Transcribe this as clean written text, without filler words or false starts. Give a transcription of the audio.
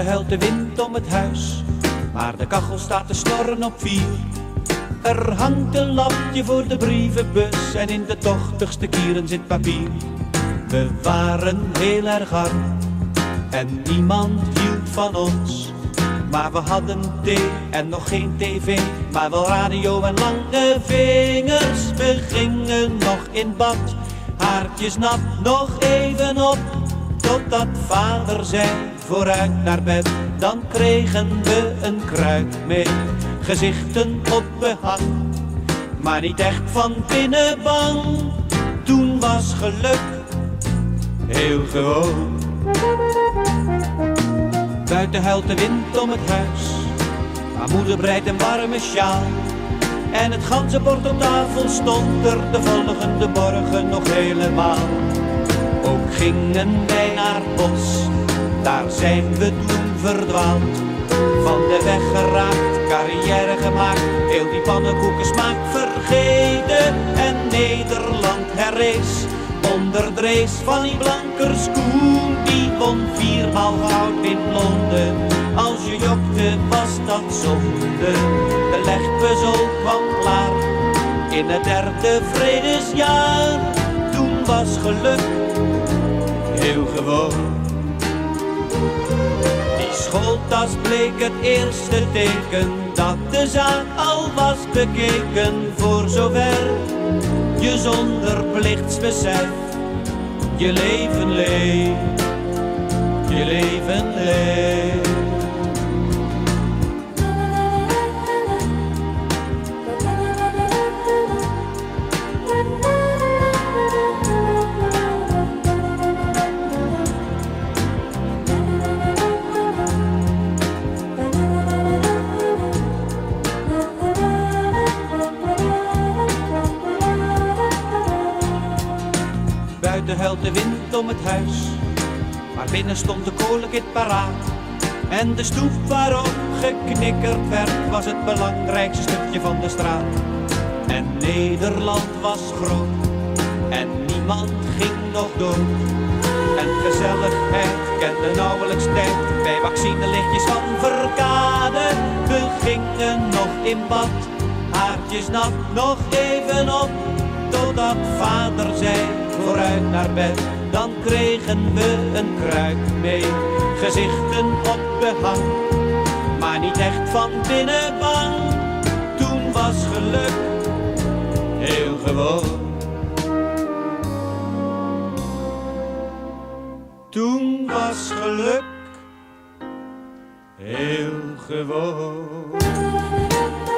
huilt de wind om het huis, maar de kachel staat te snorren op 4. Er hangt een lampje voor de brievenbus en in de tochtigste kieren zit papier. We waren heel erg arm en niemand hield van ons. Maar we hadden thee en nog geen tv, maar wel radio en lange vingers. We gingen nog in bad, haartjes nat, nog even op. Totdat vader zei, vooruit naar bed. Dan kregen we een kruik mee, gezichten op behang. Maar niet echt van binnen bang. Toen was geluk heel gewoon. Buiten huilt de wind om het huis, maar moeder breidt een warme sjaal. En het ganzenbord op tafel stond er de volgende morgen nog helemaal. Ook gingen wij naar het bos, daar zijn we toen verdwaald. Van de weg geraakt, carrière gemaakt, heel die pannenkoekensmaak vergeten. En Nederland herrees onder de race van die Blankerskoen. Die won 4-maal goud in Londen. Als je jokte was dat zonde. De legpuzzel kwam klaar in het 3e vredesjaar. Toen was geluk heel gewoon. Die schooltas bleek het eerste teken dat de zaak al was bekeken. Voor zover je zonder plichtsbesef je leven leeft, je leven leeft. Buiten huilt de wind om het huis, maar binnen stond de kolenkit paraat. En de stoep waarop geknikkerd werd was het belangrijkste stukje van de straat. En Nederland was groot en niemand ging nog dood. En gezelligheid kende nauwelijks tijd bij vaccinelichtjes van Verkade. We gingen nog in bad, haartjes nat, nog even op. Totdat vader zei, vooruit naar bed. Dan kregen we een kruik mee, gezichten op behang. Maar niet echt van binnen bang. Toen was geluk heel gewoon. Toen was geluk heel gewoon.